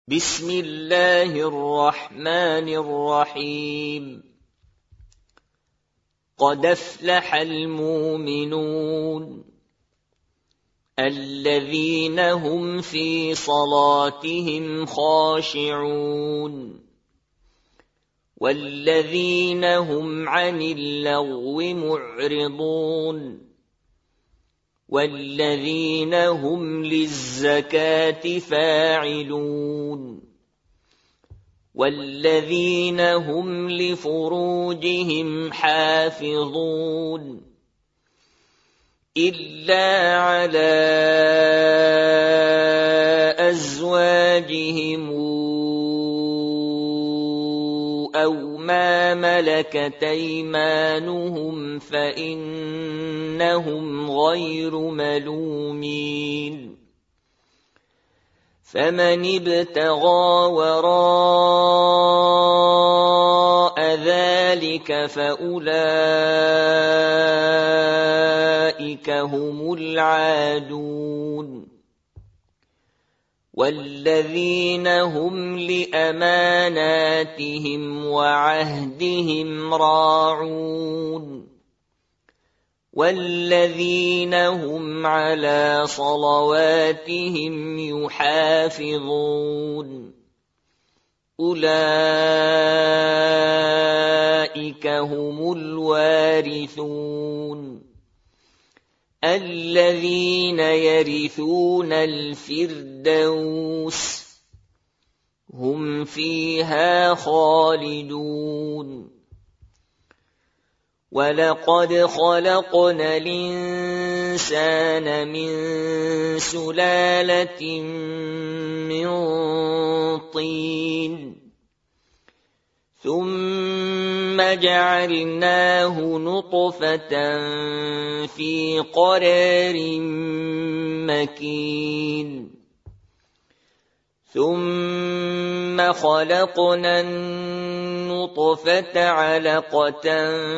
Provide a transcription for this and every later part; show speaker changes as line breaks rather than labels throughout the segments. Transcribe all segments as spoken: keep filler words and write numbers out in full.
بسم الله الرحمن الرحيم. قد أفلح المؤمنون الذين هم في صلاتهم خاشعون والذين هم عن اللغو معرضون والذين هم للزكاة فاعلون والذين هم لفروجهم حافظون إلا على أزواجهم أو ما ملكت أيمانهم فإنهم غير ملومين. فمن ابتغى وراء ذلك فأولئك هم العادون والذين هم لأماناتهم وعهدهم راعون والذين هم على صلواتهم يحافظون أولئك هم الوارثون الذين يرثون الفردوس هم فيها خالدون. ولقد خلقنا الإنسان من سلالة من طين ثم جعلناه نطفة في قرار مكين ثم خلقنا النطفة علقة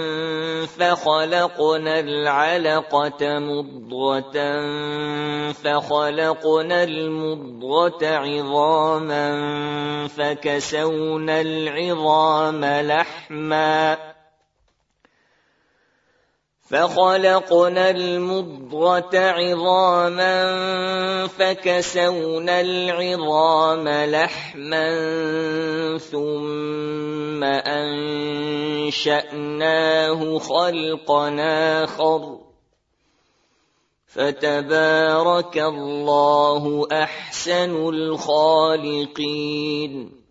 فخلقنا العلقة مضغة فخلقنا المضغة عظاما فكسونا العظام لحما فخلقنا المضغة عظاما فكسونا العظام لحما ثم أنشأناه خلقا آخر فتبارك الله أحسن الخالقين.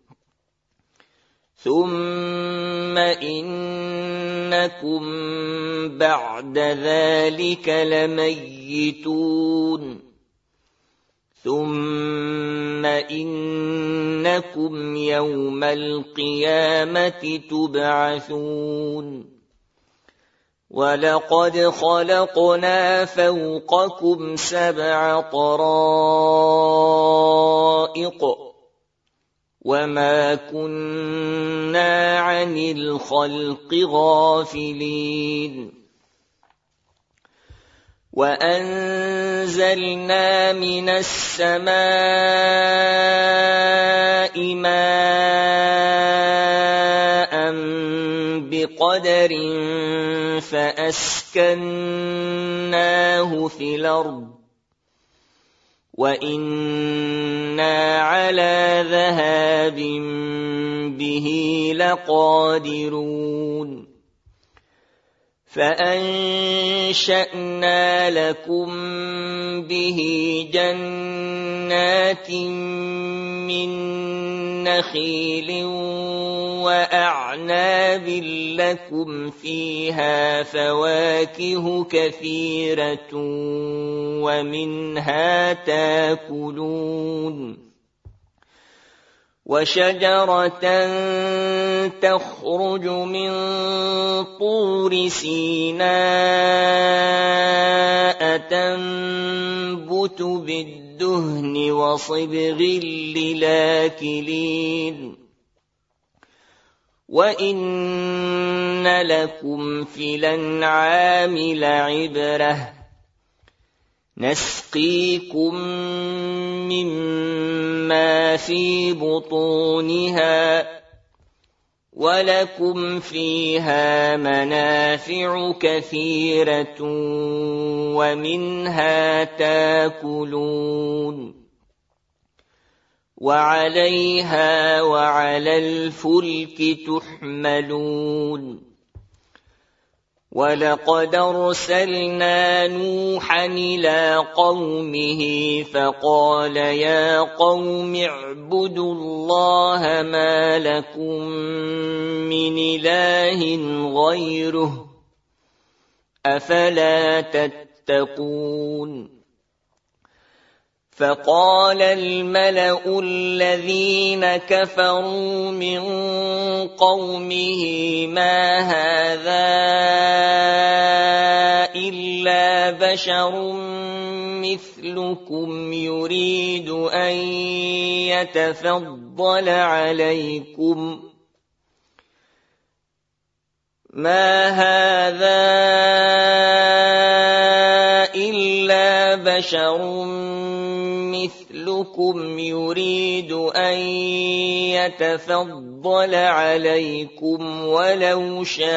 ثم إنكم بعد ذلك لميتون ثم إنكم يوم القيامة تبعثون. ولقد خلقنا فوقكم سبع طرائق وما كنا عن الخلق غافلين. وأنزلنا من السماء ماء بقدر فأسكناه في الأرض وإنا على ذهاب به لقادرون. فأنشأنا لكم به جنات من نخيل وأعناب لكم فيها فواكه كثيرة ومنها تاكلون. وشجرة تخرج من طور سيناء تنبت بالدهن وصبغ للآكلين. وإن لكم في الأنعام لعبرة نسقيكم مما في بطونها ولكم فيها منافع كثيرة ومنها تاكلون وعليها وعلى الفلك تحملون ولقد أرسلنا نوحا إلى قومه فقال يا قوم اعبدوا الله ما لكم من إله غيره أفلا تتقون فقال الملأ الذين كفروا من قومه ما هذا إلا بشر مثلكم يريد أن يتفضل عليكم ما هذا إلا بشر مثلكم يريد أن يتفضل عليكم ولو شاء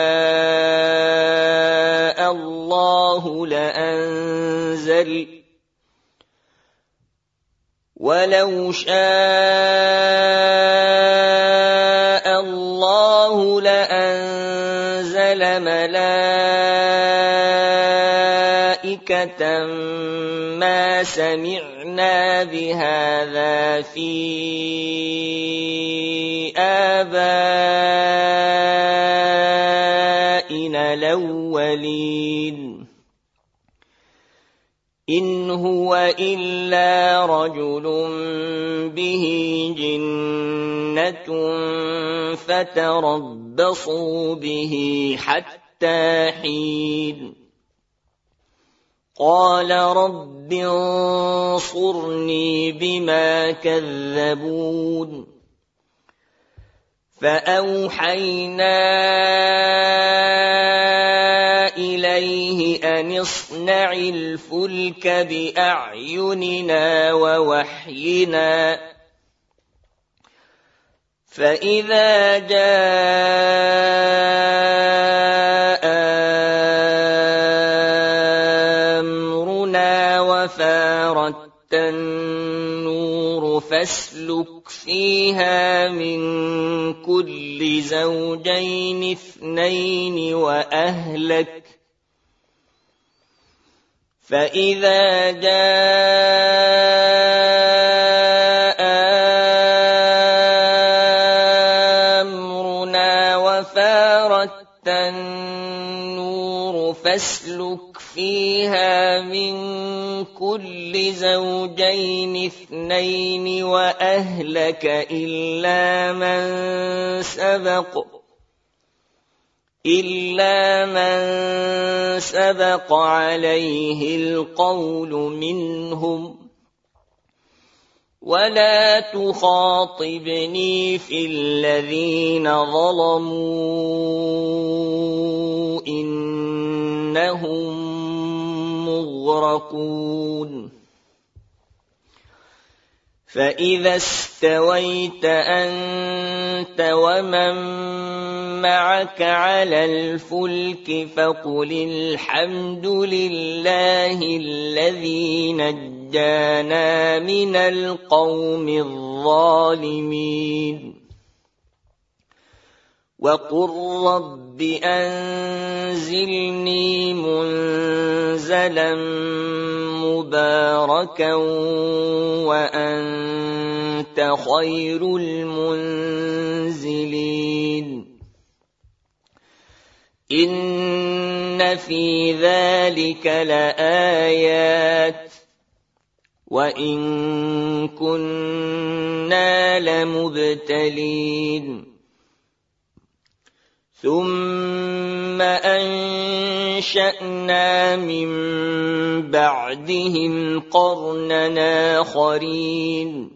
الله لأنزل ولو شاء الله لأنزل ملائكة ما سمعنا بهذا في آبائنا الأولين إن هو إلا رجل به جنة فتربصوا به حتى حين قال رب انصرني بما كذبون فأوحينا إليه أن اصنع الفلك بأعيننا ووحينا فإذا جاء أمرنا وفارت النور فاسلك فيها من كل زوجين اثنين وأهلك فإذا جاء أمرنا وفارت النور فاسلك فيها من كل زوجين اثنين وأهلك إلا من سبق إلا من سبق عليه القول منهم ولا تخاطبني في الذين ظلموا إنهم مغرقون فإذا استويت أنت ومن معك على الفلك فقل الحمد لله الذي نجانا من القوم الظالمين وقل رب أنزلني منزلا مباركا وأنت خير المنزلين إن في ذلك لآيات وإن كنا لمبتلين ثم أنشأنا من بعدهم قرننا آخرين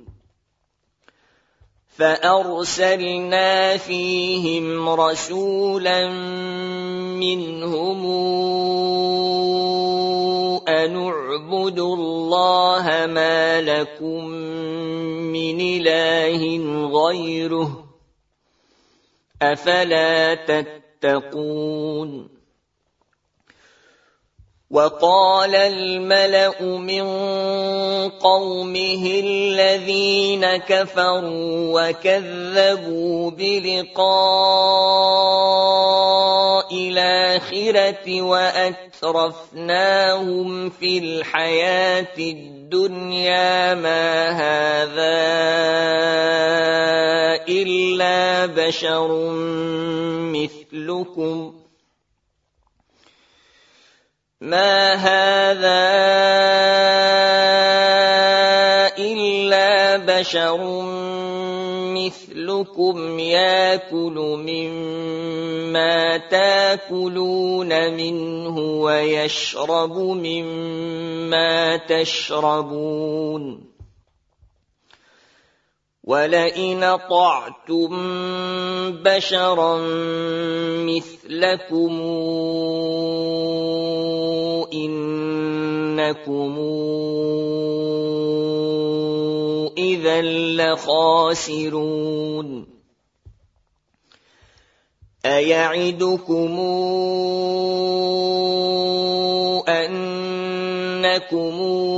فأرسلنا فيهم رسولا منهم أن اعبدوا الله ما لكم من إله غيره أفلا تتقون وقال الملأ من قومه الذين كفروا وكذبوا بلقاء الآخرة وأترفناهم في الحياة الدنيا ما هذا إلا بشر مثلكم ما هذا إلا بشر مثلكم يأكل مما تأكلون منه ويشرب مما تشربون ولئن أطعتم بشرا مثلكم إنكم إذا لخاسرون أيعدكم أنكم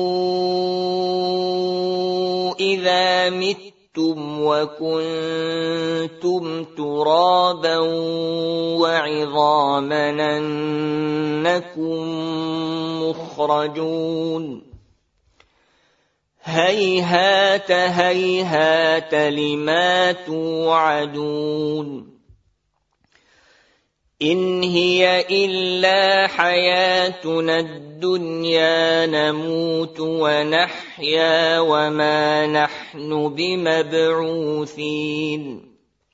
إذا متم وكنتم ترابا وعظاما أنكم مخرجون هيهات هيهات لما توعدون إن هي إلا حياتنا الدنيا نموت ونحيا وما نحن بمبعوثين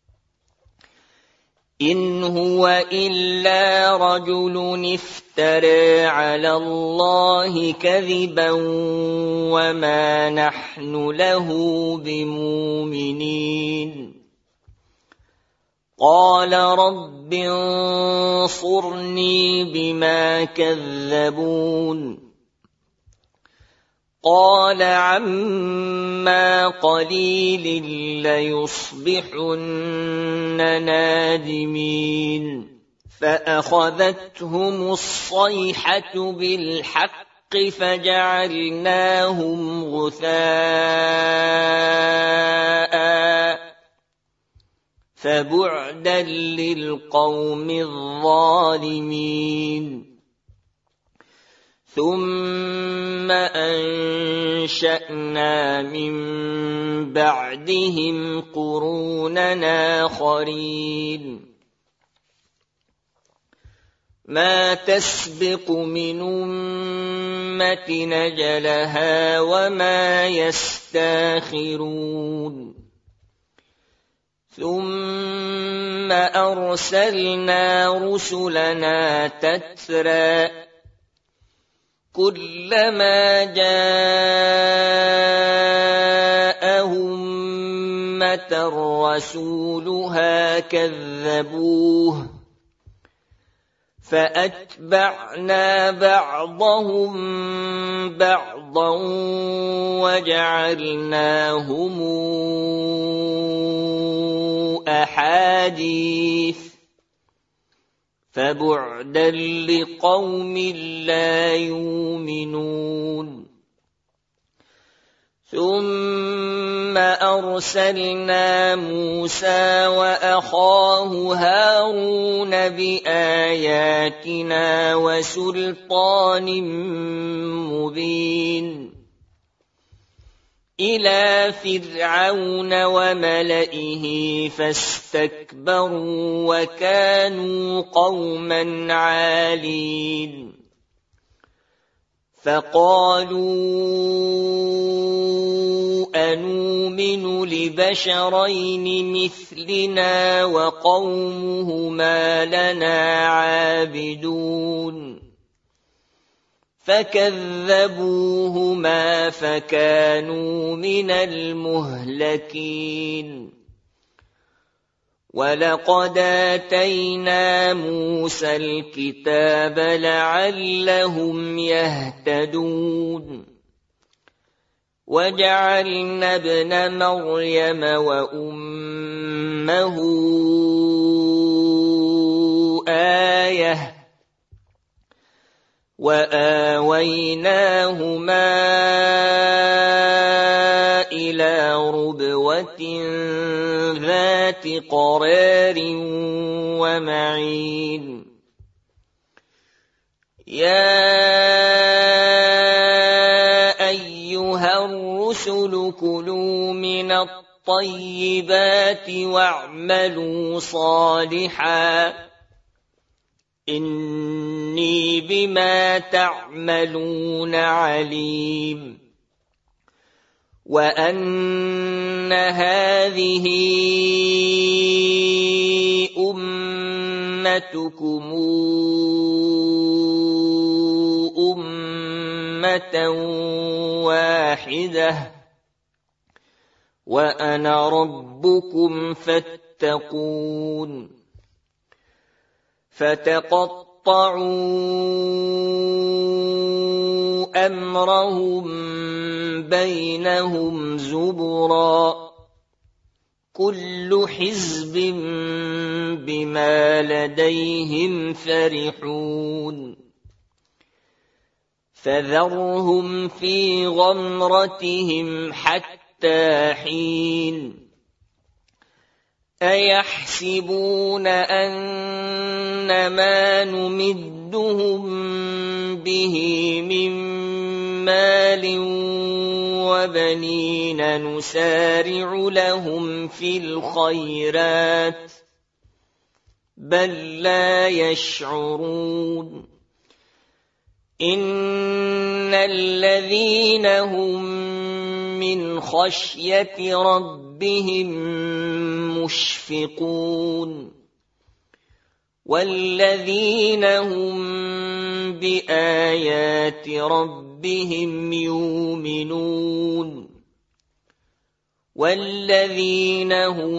إن هو إلا رجل افترى على الله كذبا وما نحن له بمؤمنين قال رب انصرني بما كذبون قال عما قليل ليصبحن نادمين فأخذتهم الصيحة بالحق فجعلناهم غثاء فبعدا للقوم الظالمين ثم أنشأنا من بعدهم قرونا آخرين ما تسبق من أمة أجلها وما يستاخرون ثم أرسلنا رسلنا تترى كلما جاء أمة رسولها كذبوه فأتبعنا بعضهم بعضا وجعلناهم أحاديث فبعدا لقوم لا يؤمنون ثم أرسلنا موسى وأخاه هارون بآياتنا وسلطان مبين إلى فرعون وملئه فاستكبروا وكانوا قوما عالين فقالوا أنؤمن لبشرين مثلنا وقومهما لنا عابدون فكذبوهما فكانوا من المهلكين وَلَقَدْ آتَيْنَا مُوسَى الْكِتَابَ لَعَلَّهُمْ يَهْتَدُونَ وَجَعَلْنَا ابْنَ مَرْيَمَ وَأُمَّهُ آيَةً وَآوَيْنَاهُمَا إِلَىٰ رُبْوَةٍ ذَاتِ قَرَارٍ وَمَعِينٍ يَا أَيُّهَا الرُّسُلُ كُلُوا مِنَ الطَّيِّبَاتِ وَاعْمَلُوا صَالِحًا إِنِّي بِمَا تَعْمَلُونَ عَلِيمٌ وَأَنَّ هَٰذِهِ أُمَّتُكُمْ أُمَّةً وَاحِدَةً وَأَنَا رَبُّكُمْ فَاتَّقُونِ فَتَقَطَّعُوا أَمْرَهُم بَيْنَهُمْ زُبُرًا كُلُّ حِزْبٍ بِمَا لَدَيْهِمْ فَرِحُونَ فَذَرْهُمْ فِي غَمْرَتِهِمْ حَتَّىٰ حِينٍ أَيَحْسَبُونَ أَنَّمَا نُمِدُّهُم بِهِ مِن مَّالٍ وَبَنِينَ نُسَارِعُ لَهُمْ فِي الْخَيْرَاتِ بَل لَّا يَشْعُرُونَ إِنَّ الَّذِينَ هُم مِّنْ خَشْيَةِ رَبِّهِم مُّشْفِقُونَ وَالَّذِينَ هُم بِآيَاتِ رَبِّهِمْ يُؤْمِنُونَ وَالَّذِينَ هُم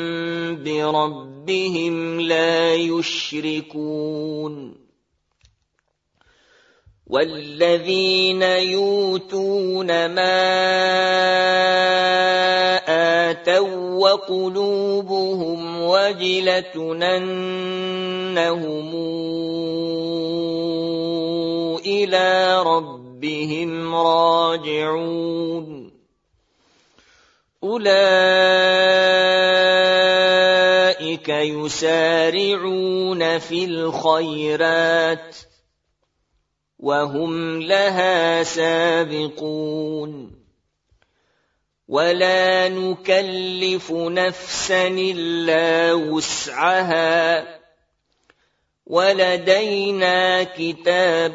بِرَبِّهِمْ لَا يُشْرِكُونَ وَالَّذِينَ يُؤْتُونَ مَا آتَوا وَقُلُوبُهُمْ وَجِلَةٌ أَنَّهُمْ إِلَىٰ رَبِّهِمْ رَاجِعُونَ أُولَٰئِكَ يُسَارِعُونَ فِي الْخَيْرَاتِ وَهُمْ لَهَا سَابِقُونَ وَلَا نُكَلِّفُ نَفْسًا إِلَّا وُسْعَهَا وَلَدَيْنَا كِتَابٌ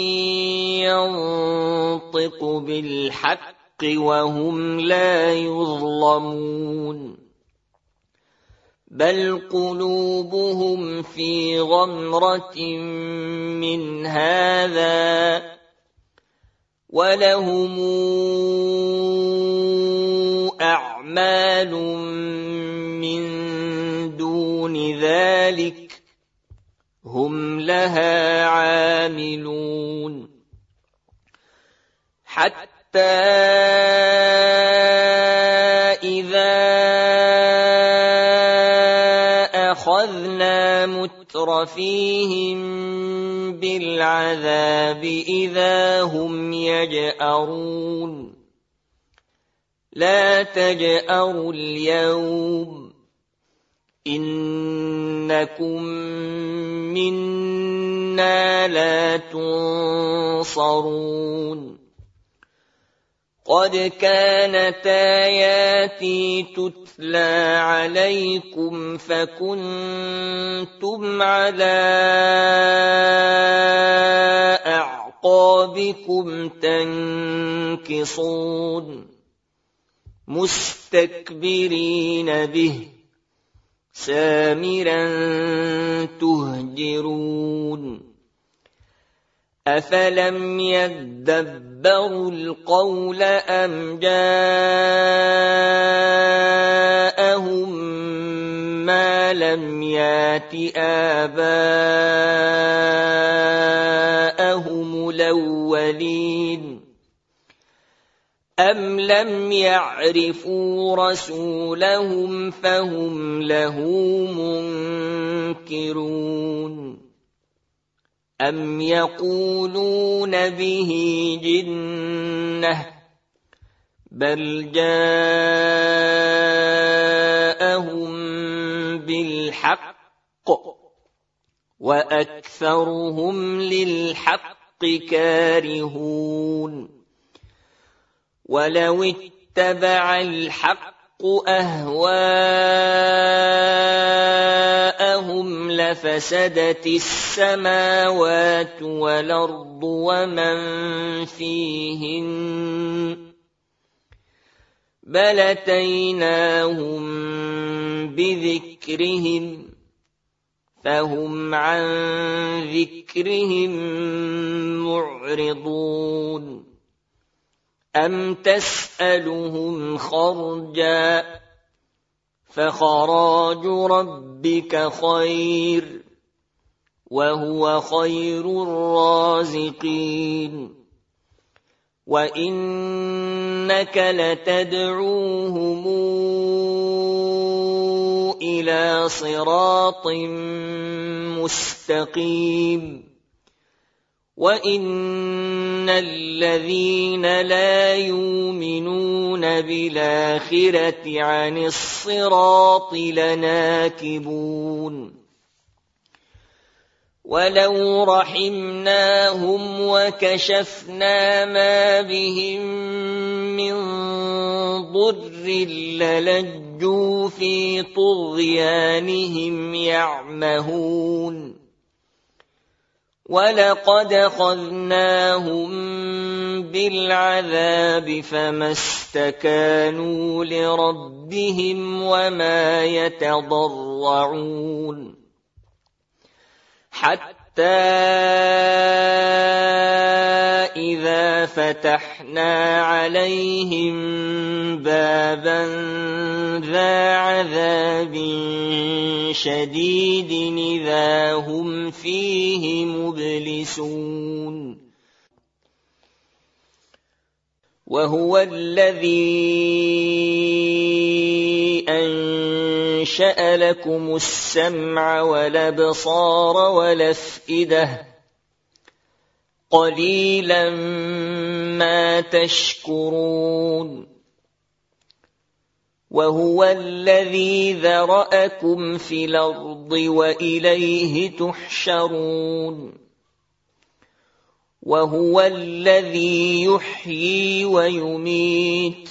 يَنطِقُ بِالْحَقِّ وَهُمْ لَا يُظْلَمُونَ بَلْ قُلُوبُهُمْ فِي غَمْرَةٍ مِّنْ هَٰذَا وَلَهُمْ أَعْمَالٌ مِّن دُونِ ذَٰلِكَ هُمْ لَهَا عَامِلُونَ حَتَّىٰ إِذَا أَخَذْنَا مُتْرَفِيهِم بِالْعَذَابِ إِذَا هُمْ يَجْأَرُونَ لَا تَجْأَرُوا الْيَوْمَ إِنَّكُم مِّنَّا لَا تُنصَرُونَ قَدْ كَانَتْ آيَاتِي تُتْلَىٰ عَلَيْكُمْ فَكُنتُمْ عَلَىٰ أَعْقَابِكُمْ تَنكِصُونَ مُسْتَكْبِرِينَ بِهِ سَامِرًا تُهْجِرُونَ أَفَلَمْ يَدَّبَّرُوا الْقَوْلَ أَمْ جَاءَهُم مَّا أَلَمْ يَأْتِ آبَاءَهُمُ الْأَوَّلِينَ أَمْ لَمْ يَعْرِفُوا رَسُولَهُمْ فَهُمْ لَهُ مُنكِرُونَ أَمْ يَقُولُونَ بِهِ جِنَّةٌ بَلْ جَاءَهُم بِالْحَقِّ وَأَكْثَرُهُمْ لِلْحَقِّ كَارِهُونَ وَلَوِ اتَّبَعَ الْحَقُّ أَهْوَاءَهُمْ لَفَسَدَتِ السَّمَاوَاتُ وَالْأَرْضُ وَمَن فِيهِنَّ بَلْ أَتَيْنَاهُم بِذِكْرِهِمْ فَهُمْ عَن ذِكْرِهِم مُّعْرِضُونَ أَمْ تَسْأَلُهُمْ خَرْجًا فَخَرَاجُ رَبِّكَ خَيْرٌ وَهُوَ خَيْرُ الرَّازِقِينَ وَإِنَّكَ لَتَدْعُوهُمْ إِلَى صِرَاطٍ مُّسْتَقِيمٍ وَإِنَّ الَّذِينَ لَا يُؤْمِنُونَ بِالْآخِرَةِ عَنِ الصِّرَاطِ لَنَاكِبُونَ وَلَوْ رَحِمْنَاهُمْ وَكَشَفْنَا مَا بِهِم مِّن ضُرٍّ لَّلَجُّوا فِي طُغْيَانِهِمْ يَعْمَهُونَ وَلَقَدْ أَخَذْنَاهُم بِالْعَذَابِ فَمَا اسْتَكَانُوا لِرَبِّهِمْ وَمَا يَتَضَرَّعُونَ حَتَّى إِذَا فَتَحْنَا عَلَيْهِم بَابًا ذَا عَذَابٍ شَدِيدٍ إِذَا هُمْ فِيهِ مُبْلِسُونَ وَهُوَ الَّذِي أَنشَأَ لَكُمُ السَّمْعَ وَالْأَبْصَارَ وَالْأَفْئِدَةَ قَلِيلًا مَا تَشْكُرُونَ وَهُوَ الَّذِي ذَرَأَكُمْ فِي الْأَرْضِ وَإِلَيْهِ تُحْشَرُونَ وَهُوَ الَّذِي يُحْيِي وَيُمِيتُ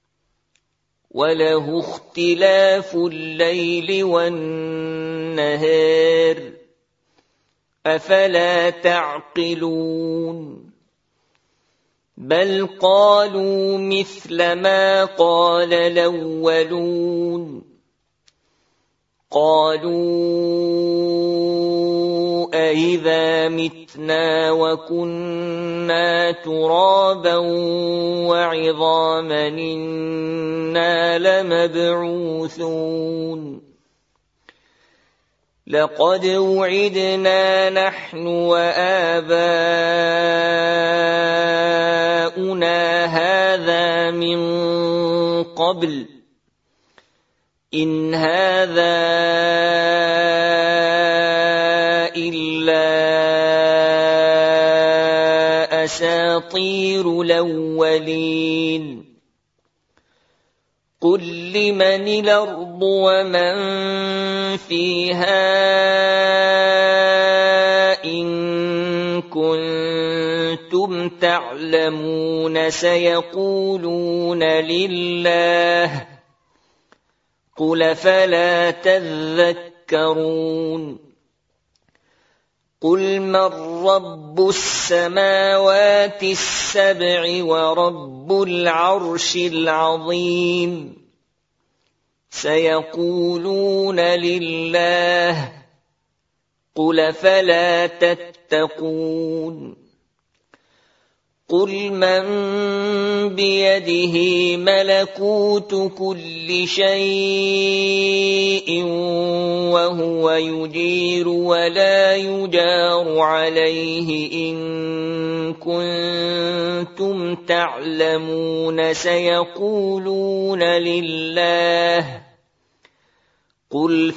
وَلَهُ اخْتِلَافُ اللَّيْلِ وَالنَّهَارِ أَفَلَا تَعْقِلُونَ بَلْ قَالُوا مِثْلَ مَا قَالَ الْأَوَّلُونَ قَالُوا أَإِذَا مِتْنَا وَكُنَّا تُرَابًا وَعِظَامًا إِنَّا لَمَبْعُوثُونَ لَقَدْ وُعِدْنَا نَحْنُ وَآبَاؤُنَا هَذَا مِن قَبْلُ إِنْ هَذَا إِلَّا أَسَاطِيرُ الْأَوَّلِينَ قُل لِّمَنِ الْأَرْضُ وَمَن فِيهَا إِن كُنتُمْ تَعْلَمُونَ سَيَقُولُونَ لِلَّهِ قُلْ أَفَلَا تَذَكَّرُونَ قُلْ مَن رَّبُّ السَّمَاوَاتِ السَّبْعِ وَرَبُّ الْعَرْشِ الْعَظِيمِ سَيَقُولُونَ لِلَّهِ قُلْ أَفَلَا تَتَّقُونَ قُلْ مَن بِيَدِهِ مَلَكُوتُ كُلِّ شَيْءٍ وهو يجير ولا يجار عليه إن كنتم تعلمون سيقولون لله قل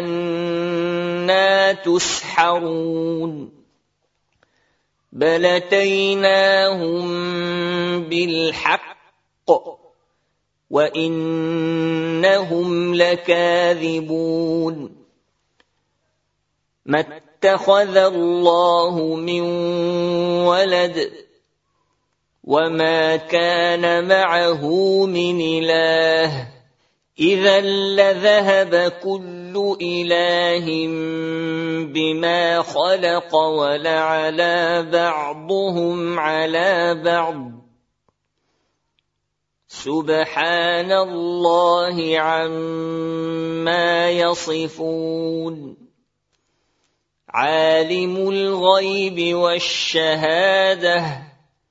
فأنى تسحرون بل أتيناهم بالحق وإنهم لكاذبون ما اتخذ الله من ولد وما كان معه من إله إذا لذهب كل إله بما خلق ولعلى بعضهم على بعض سبحان الله عما يصفون عالم الغيب والشهادة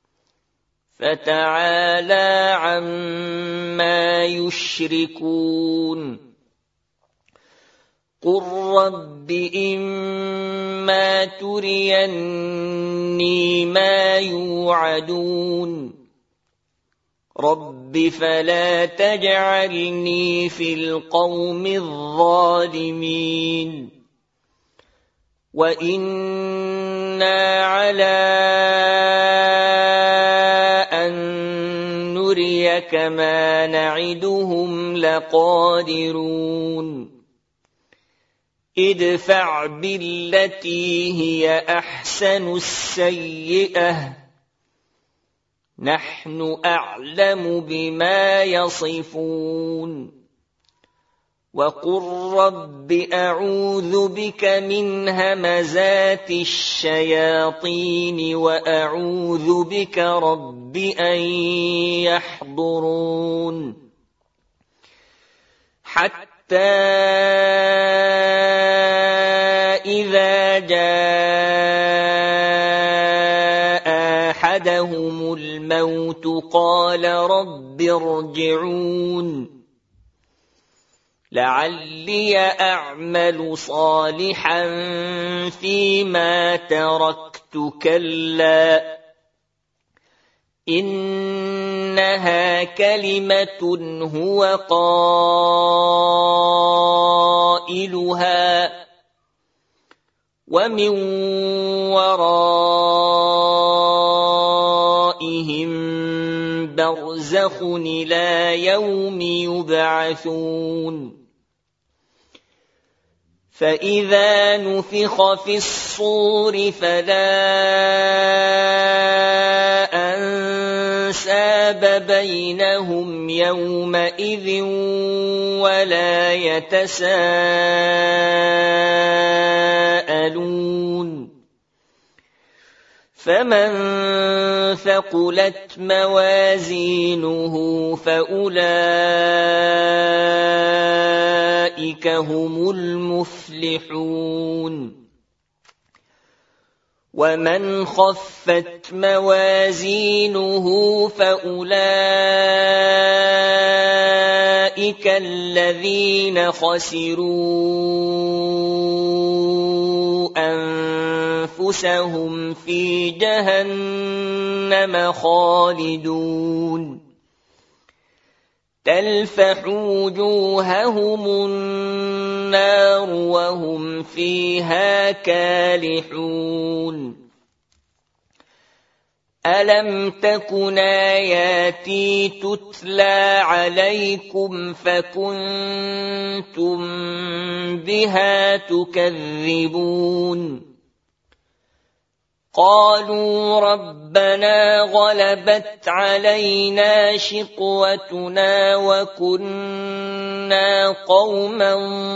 فتعالى عما يشركون قل رب إما تريني ما يوعدون رب فلا تجعلني في القوم الظالمين وإنا على أن نريك ما نعدهم لقادرون ادفع بالتي هي أحسن السيئة نحن أعلم بما يصفون وقل رب أعوذ بك من همزات الشياطين وأعوذ بك رب أن يحضرون حتى إذا جاء أحدهم الموت قال رب ارجعون لعلي أعمل صالحا فيما تركت كلا إنها كلمة هو قائلها ومن ورائهم برزخ إلى يوم يبعثون فإذا نفخ في الصور فلا أنساب بينهم يومئذ ولا يتساءلون فمن ثقلت موازينه فأولئك هم المفلحون ومن خفت موازينه فأولئك الذين خسروا أنفسهم في جهنم خالدون تلفح وجوههم النار وهم فيها كالحون ألم تكن آياتي تتلى عليكم فكنتم بها تكذبون قالوا ربنا غلبت علينا شقوتنا وكنا قوما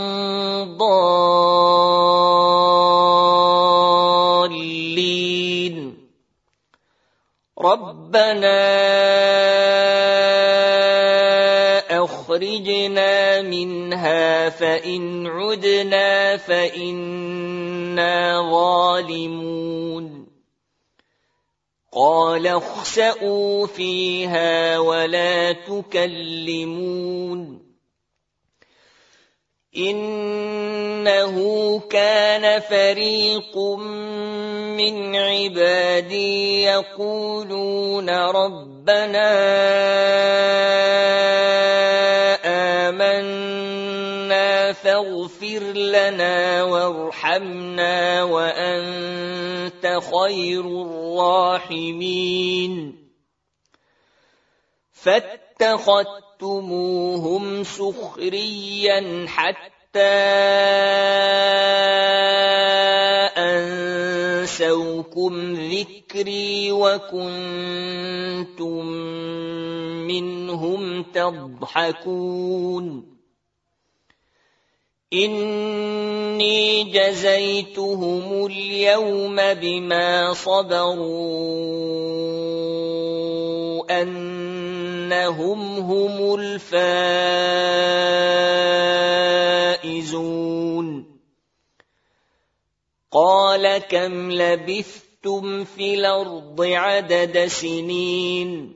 ضالين ربنا أخرجنا منها فإن عدنا فإنا ظالمون قال اخسئوا فيها ولا تكلمون إن إنه كان فريق من عبادي يقولون ربنا آمنا فاغفر لنا وارحمنا وأنت خير الراحمين فاتخذتموهم سخريا حتى أنسوكم ذكري وكنتم منهم تضحكون إني جزيتهم اليوم بما صبروا أنهم هم الفائزون قال كم لبثتم في الأرض عدد سنين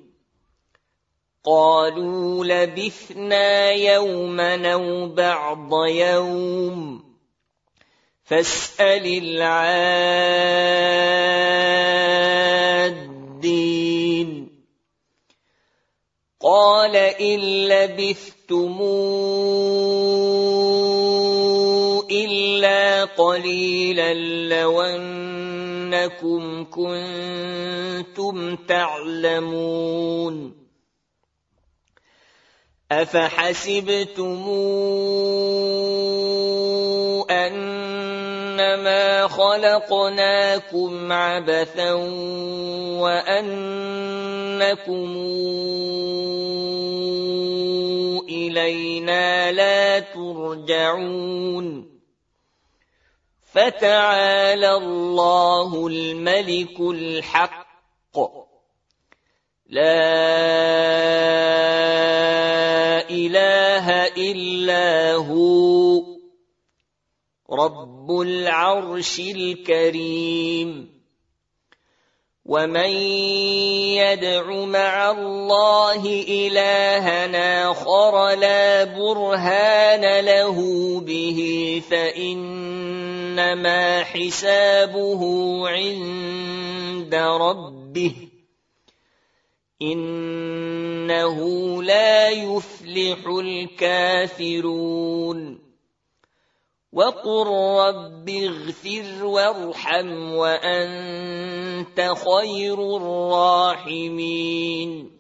قالوا لبثنا يوما أو بعض يوم فاسأل العادين قال إن لبثتم إلا قليلا لو أنكم كنتم تعلمون أفحسبتم أنما خلقناكم عبثا وأنكم إلينا لا ترجعون فتعالى الله الملك الحق لا إله إلا هو رب العرش الكريم ومن يدع مع الله إلها آخر لا برهان له به فإنما حسابه عند ربه إنه لا يفلح الكافرون وقل رب اغفر وارحم وأنت خير الراحمين